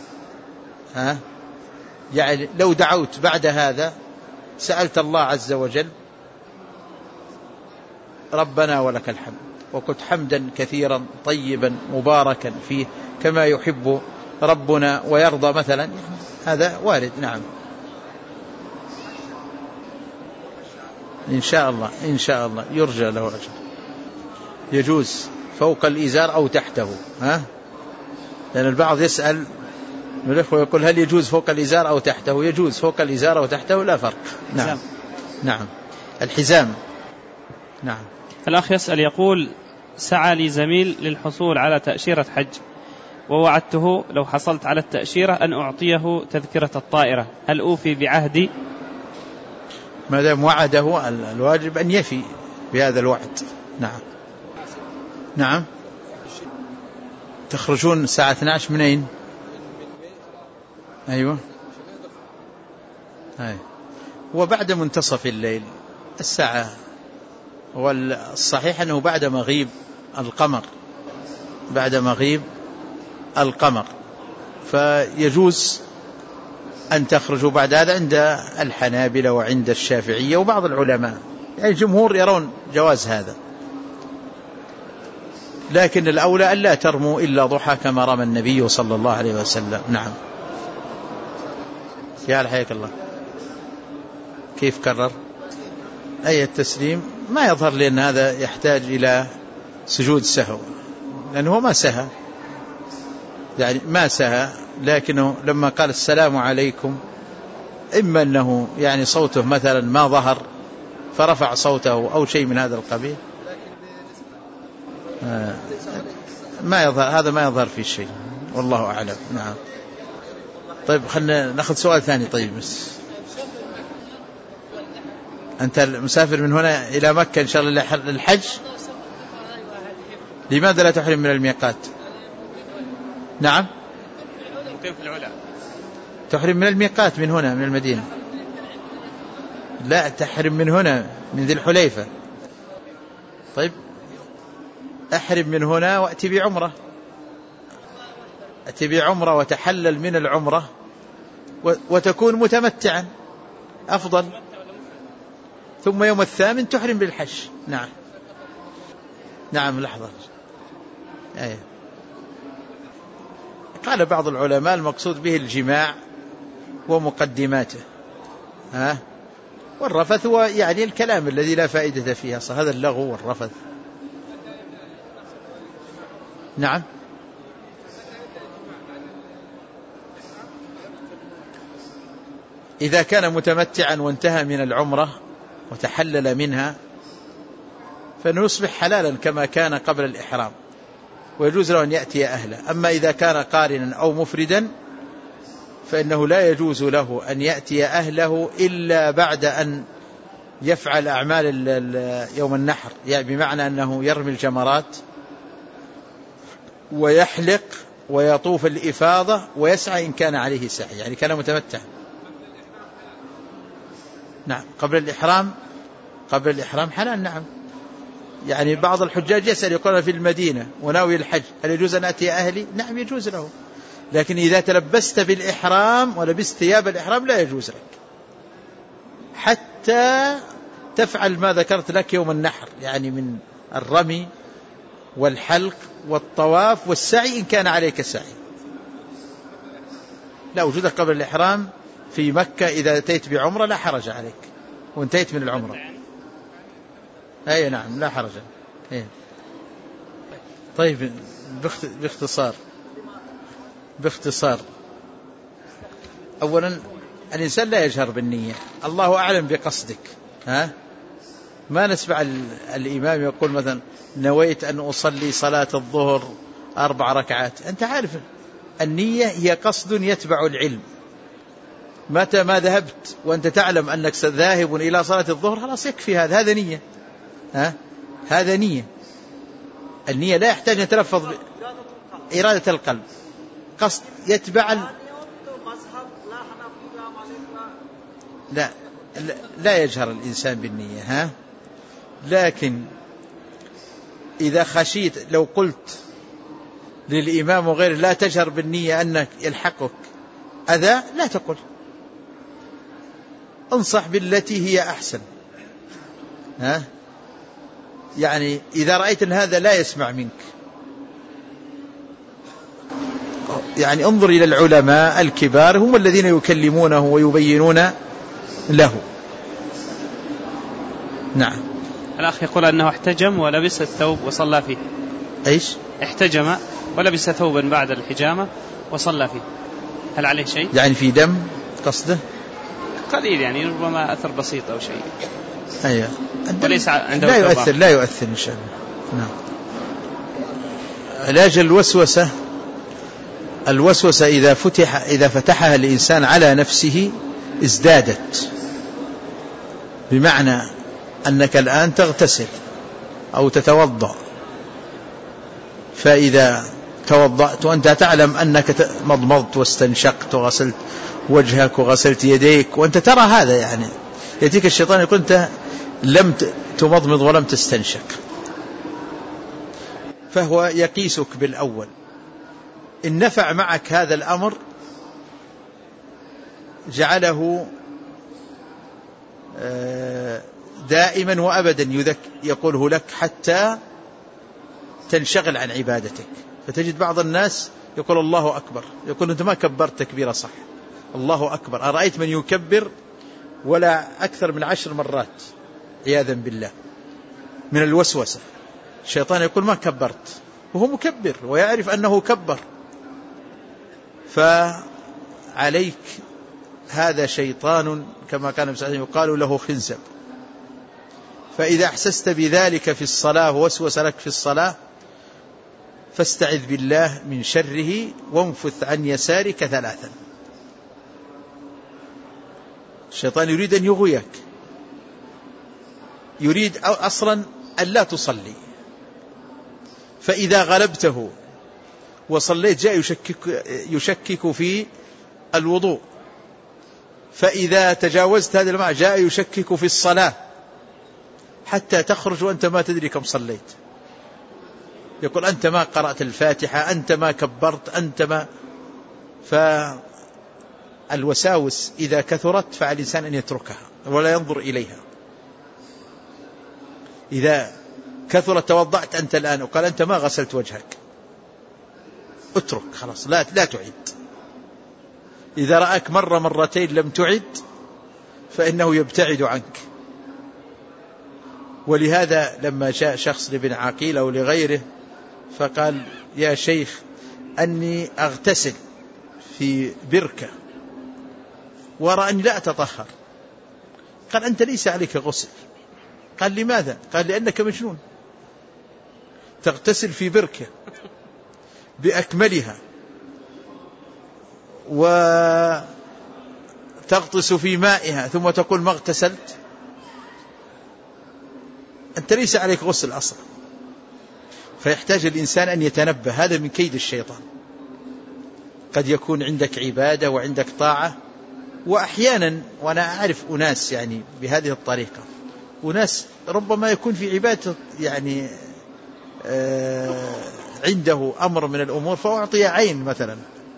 يعني لو دعوت بعد هذا سألت الله عز وجل ربنا ولك الحمد، وقلت حمدا كثيرا طيبا مباركا فيه كما يحب ربنا ويرضى مثلا، هذا وارد. نعم إن شاء الله، إن شاء الله يرجى له أجر. يجوز فوق الإزار أو تحته، لأن البعض يسأل من الإخوة يقول هل يجوز فوق الإزار أو تحته؟ يجوز فوق الإزار أو تحته، لا فرق. نعم نعم الحزام. نعم. الأخ يسأل يقول سعى لي زميل للحصول على تأشيرة حج، ووعدته لو حصلت على التأشيرة أن أعطيه تذكرة الطائرة، هل أوفي بعهدي؟ ما دام وعده الواجب أن يفي بهذا الوعد. نعم نعم. تخرجون الساعة 12 من أين؟ أيوة وبعد منتصف الليل الساعة، والصحيح أنه بعد مغيب القمر، بعد مغيب القمر، فيجوز أن تخرجوا بعد هذا عند الحنابلة وعند الشافعية وبعض العلماء، يعني الجمهور يرون جواز هذا، لكن الأولى أن لا ترموا إلا ضحى كما رمى النبي صلى الله عليه وسلم. نعم. يا حياك الله. كيف كرر؟ أي التسليم ما يظهر لي أن هذا يحتاج إلى سجود سهو، لأنه ما سهى، يعني ما سهى، لكنه لما قال السلام عليكم إما أنه يعني صوته مثلا ما ظهر فرفع صوته أو شيء من هذا القبيل، ما يظهر، هذا ما يظهر في شيء، والله أعلم. نعم. طيب خلنا نأخذ سؤال ثاني. طيب بس أنت مسافر من هنا إلى مكة إن شاء الله للحج، لماذا لا تحرم من الميقات؟ نعم تحرم من الميقات من هنا من المدينة، لا تحرم من هنا من ذي الحليفة. طيب أحرم من هنا وأتي بعمرة، أتي بعمرة وتحلل من العمرة وتكون متمتعا أفضل، ثم يوم الثامن تحرم بالحج. نعم نعم. لحظة. قال بعض العلماء المقصود به الجماع ومقدماته، والرفث هو يعني الكلام الذي لا فائدة فيه، هذا اللغو والرفث. نعم. إذا كان متمتعا وانتهى من العمرة وتحلل منها فإنه يصبح حلالا كما كان قبل الإحرام، ويجوز له أن يأتي أهله. أما إذا كان قارنا أو مفردا فإنه لا يجوز له أن يأتي أهله إلا بعد أن يفعل أعمال يوم النحر، يعني بمعنى أنه يرمي الجمرات ويحلق ويطوف الإفاضة ويسعى إن كان عليه سعي، يعني كان متمتع. نعم. قبل الإحرام، قبل الإحرام حلال. نعم. يعني بعض الحجاج يسأل يقول في المدينة وناوي الحج هل يجوز أن أتي أهلي؟ نعم يجوز له، لكن إذا تلبست بالإحرام ولبست ثياب الإحرام لا يجوز لك حتى تفعل ما ذكرت لك يوم النحر، يعني من الرمي والحلق والطواف والسعي إن كان عليك سعي. لا وجودك قبل الإحرام في مكة إذا أتيت بعمرة لا حرج عليك وانتهيت من العمرة. أي نعم لا حرج. طيب باختصار أولا الإنسان لا يجهر بالنية، الله أعلم بقصدك. ما نسمع الإمام يقول مثلا نويت أن أصلي صلاة الظهر 4 ركعات، أنت عارف النية هي قصد يتبع العلم. متى ما ذهبت وأنت تعلم أنك ذاهب إلى صلاة الظهر خلاص يكفي، هذا نية. هذا نية. النية لا يحتاج أن يتلفظ إرادة القلب، قصد يتبع لا يجهر الإنسان بالنية. لكن إذا خشيت لو قلت للإمام وغيره لا تجهر بالنية أنك يلحقك أذى لا تقل، انصح بالتي هي أحسن. يعني إذا رأيت أن هذا لا يسمع منك يعني انظر إلى العلماء الكبار هم الذين يكلمونه ويبينون له. نعم. الأخ يقول أنه احتجم ولبس الثوب وصلى فيه. إيش؟ احتجم ولبس ثوبا بعد الحجامة وصلى فيه، هل عليه شيء؟ يعني في دم قصده؟ قليل يعني ربما أثر بسيط أو شيء. أيوة. وليس عنده لا يؤثر إن شاء الله. نعم. علاج الوسوسة إذا فتحها الإنسان على نفسه ازدادت، بمعنى أنك الآن تغتسل أو تتوضأ، فإذا توضأت وأنت تعلم أنك مضمضت واستنشقت وغسلت وجهك وغسلت يديك وأنت ترى هذا، يعني يأتيك الشيطان يقول أنت لم تمضمض ولم تستنشق، فهو يقيسك بالأول. إن نفع معك هذا الأمر جعله دائما وأبدا يقوله لك حتى تنشغل عن عبادتك. فتجد بعض الناس يقول الله أكبر، يقول أنت ما كبرت تكبيرة صح، الله أكبر، أرأيت من يكبر ولا أكثر من 10 مرات عياذا بالله من الوسوسة. الشيطان يقول ما كبرت وهو مكبر ويعرف أنه كبر. فعليك، هذا شيطان كما كان يقال له خنزب. فإذا أحسست بذلك في الصلاة ووسوس لك في الصلاة فاستعذ بالله من شره وانفث عن يسارك 3. الشيطان يريد أن يغويك، يريد أصلا أن لا تصلي، فإذا غلبته وصليت جاء يشكك في الوضوء، فإذا تجاوزت هذا المعنى جاء يشكك في الصلاة حتى تخرج وأنت ما تدري كم صليت. يقول أنت ما قرأت الفاتحة، أنت ما كبرت، أنت ما. فالوساوس إذا كثرت فعلى الإنسان أن يتركها ولا ينظر إليها. إذا كثرت توضأت أنت الآن وقال أنت ما غسلت وجهك، اترك خلاص، لا تعد. إذا رأك مرة مرتين لم تعد فإنه يبتعد عنك. ولهذا لما جاء شخص لابن عقيل أو لغيره فقال يا شيخ أني أغتسل في بركة وأرى أني لا أتطهر. قال أنت ليس عليك غسل. قال لماذا؟ قال لأنك مجنون، تغتسل في بركة بأكملها وتغطس في مائها ثم تقول ما اغتسلت، أنت ليس عليك غسل أصلا. فيحتاج الإنسان أن يتنبه، هذا من كيد الشيطان. قد يكون عندك عبادة وعندك طاعة، وأحيانا وأنا أعرف أناس يعني بهذه الطريقة، وناس ربما يكون في عبادة يعني عنده أمر من الأمور فأعطي عين مثلا،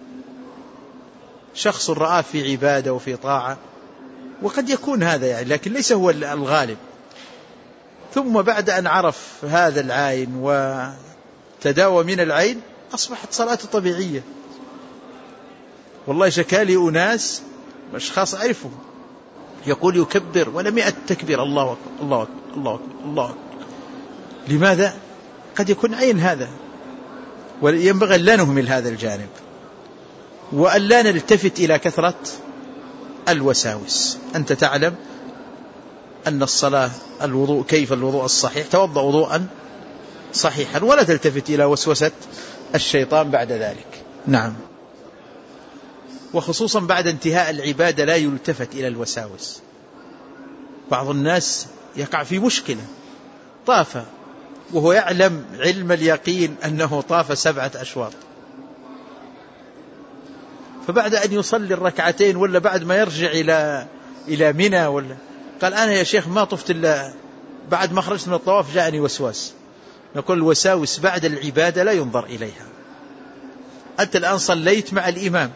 شخص رآه في عبادة وفي طاعة، وقد يكون هذا يعني لكن ليس هو الغالب. ثم بعد أن عرف هذا العين وتداوى من العين أصبحت صلاته طبيعية. والله شكالي أناس أشخاص أعرفهم يقول يكبر ولا 100 تكبير، الله أكبر الله أكبر الله أكبر الله أكبر. لماذا؟ قد يكون عين هذا، وينبغي لا نهمل هذا الجانب وأن لا نلتفت إلى كثرة الوساوس. أنت تعلم أن الصلاة الوضوء كيف الوضوء الصحيح، توضأ وضوءا صحيحا ولا تلتفت إلى وسوسة الشيطان بعد ذلك. نعم. وخصوصا بعد انتهاء العبادة لا يلتفت إلى الوساوس. بعض الناس يقع في مشكلة، طاف وهو يعلم علم اليقين أنه طاف 7 أشواط، فبعد أن يصلي الركعتين ولا بعد ما يرجع إلى منى ولا قال أنا يا شيخ ما طفت إلا بعد ما خرجت من الطواف جاءني وسواس. نقول الوساوس بعد العبادة لا ينظر إليها. أنت الآن صليت مع الإمام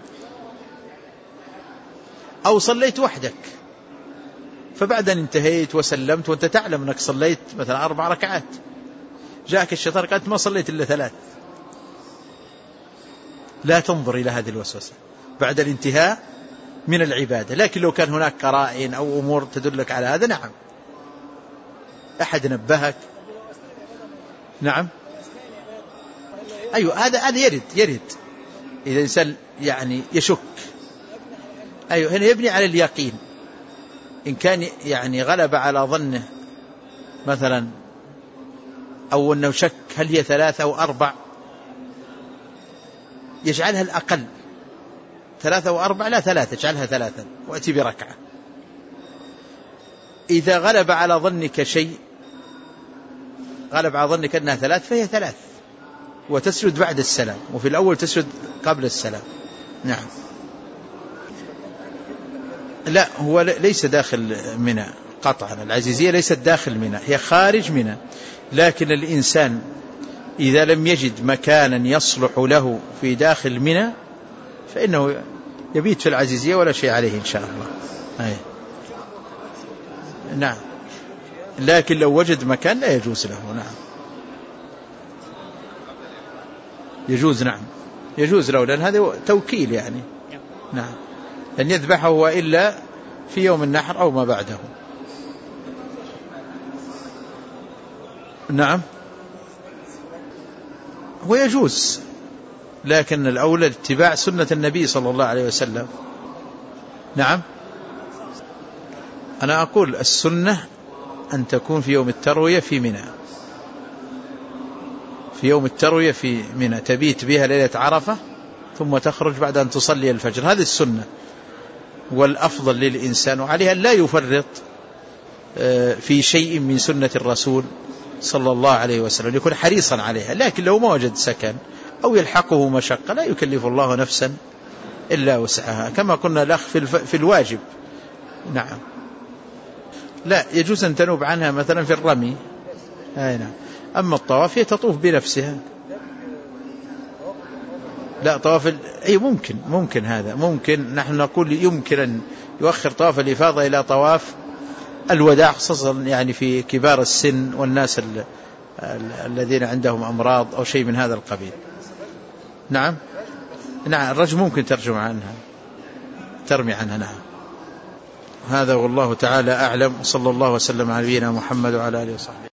أو صليت وحدك، فبعد أن انتهيت وسلمت وأنت تعلم أنك صليت مثلا 4 ركعات، جاءك الشيطان قال ما صليت إلا 3، لا تنظر إلى هذه الوسوسة بعد الانتهاء من العبادة. لكن لو كان هناك قرائن أو أمور تدلك على هذا نعم، أحد نبهك. نعم أيوة، هذا يرد إذا إنسان يعني يشك. أيوة هنا يبني على اليقين. إن كان يعني غلب على ظنه مثلا أو أنه شك هل هي 3 أو 4 يجعلها الأقل، 3 أو 4 لا 3، يجعلها 3 وأتي بركعة. إذا غلب على ظنك شيء، غلب على ظنك أنها 3 فهي 3 وتسجد بعد السلام، وفي الأول تسجد قبل السلام. نعم. لا هو ليس داخل منى قطعا، العزيزية ليست داخل منى، هي خارج منى. لكن الإنسان إذا لم يجد مكانا يصلح له في داخل منى فإنه يبيت في العزيزية ولا شيء عليه إن شاء الله. أي. نعم، لكن لو وجد مكان لا يجوز له. نعم يجوز، نعم يجوز له، لأن هذا توكيل يعني. نعم، أن يذبحه وإلا في يوم النحر أو ما بعده. نعم هو يجوز، لكن الأولى اتباع سنة النبي صلى الله عليه وسلم. نعم أنا أقول السنة أن تكون في يوم التروية في منى، في يوم التروية في منى، تبيت بها ليلة عرفة ثم تخرج بعد أن تصلي الفجر. هذه السنة والأفضل للإنسان، وعليها لا يفرط في شيء من سنة الرسول صلى الله عليه وسلم، يكون حريصا عليها. لكن لو ما وجد سكن أو يلحقه مشقة لا يكلف الله نفسا إلا وسعها، كما قلنا الأخ في الواجب. نعم لا يجوز أن تنوب عنها مثلا في الرمي. نعم. أما الطواف هي تطوف بنفسها. لا طواف أي ممكن هذا ممكن، نحن نقول يمكن أن يؤخر طواف الإفاضة إلى طواف الوداع، خصوصا يعني في كبار السن والناس الذين عندهم أمراض أو شيء من هذا القبيل. نعم الرجل ممكن ترمي عنها. نعم هذا والله تعالى أعلم، وصلى الله وسلم على نبينا محمد وعلى آله وصحبه.